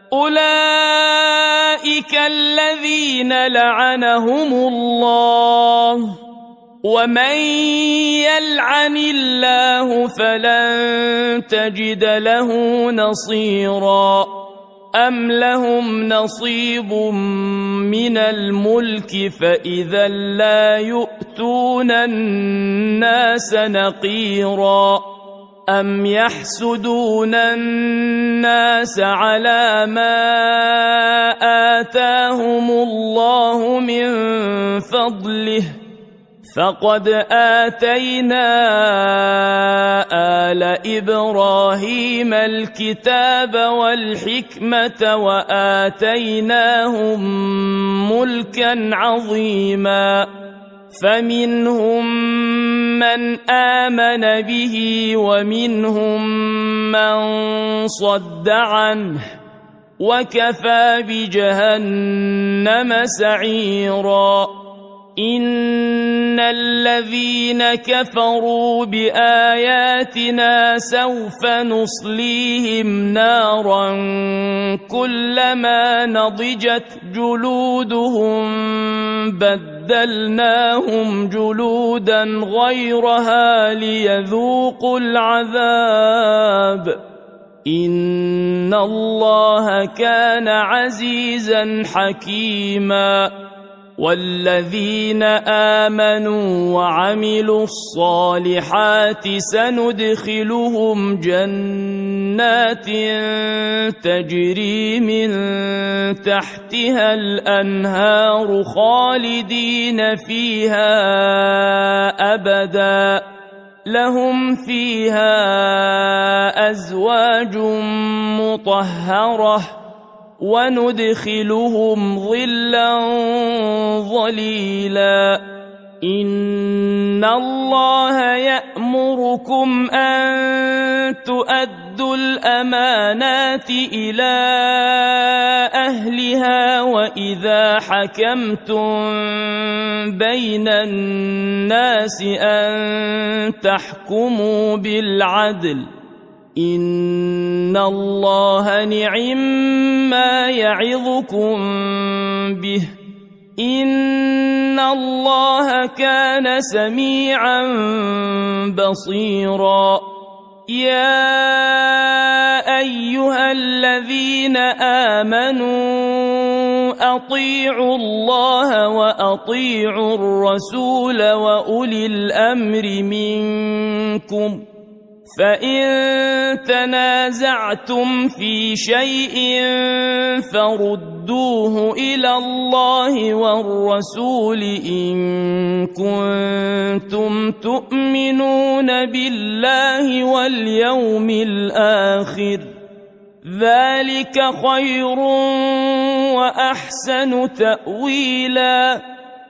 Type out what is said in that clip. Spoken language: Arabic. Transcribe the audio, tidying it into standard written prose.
أولئك الذين لعنهم الله، ومن يلعن الله فلن تجد له نصيرا. أم لهم نصيب من الملك فإذا لا يؤتون الناس نقيرا. أم يحسدون الناس على ما آتاهم الله من فضله، فقد آتينا آل إبراهيم الكتاب والحكمة وآتيناهم ملكا عظيما. فمنهم من آمن به ومنهم من صد عنه، وكفى بجهنم سعيرا. إن الذين كفروا بآياتنا سوف نصليهم نارا كلما نضجت جلودهم بدلناهم جلودا غيرها ليذوقوا العذاب. إن الله كان عزيزا حكيما. والذين آمنوا وعملوا الصالحات سندخلهم جنات تجري من تحتها الأنهار خالدين فيها أبدا، لهم فيها أزواج مطهرة، وندخلهم ظلا ظليلا. إن الله يأمركم أن تؤدوا الأمانات إلى أهلها وإذا حكمتم بين الناس أن تحكموا بالعدل. إن الله نعما يعظكم به، إن الله كان سميعا بصيرا. يا أيها الذين آمنوا أطيعوا الله وأطيعوا الرسول وأولي الأمر منكم، فإن تنازعتم في شيء فردوه إلى الله والرسول إن كنتم تؤمنون بالله واليوم الآخر، ذلك خير وأحسن تأويلا.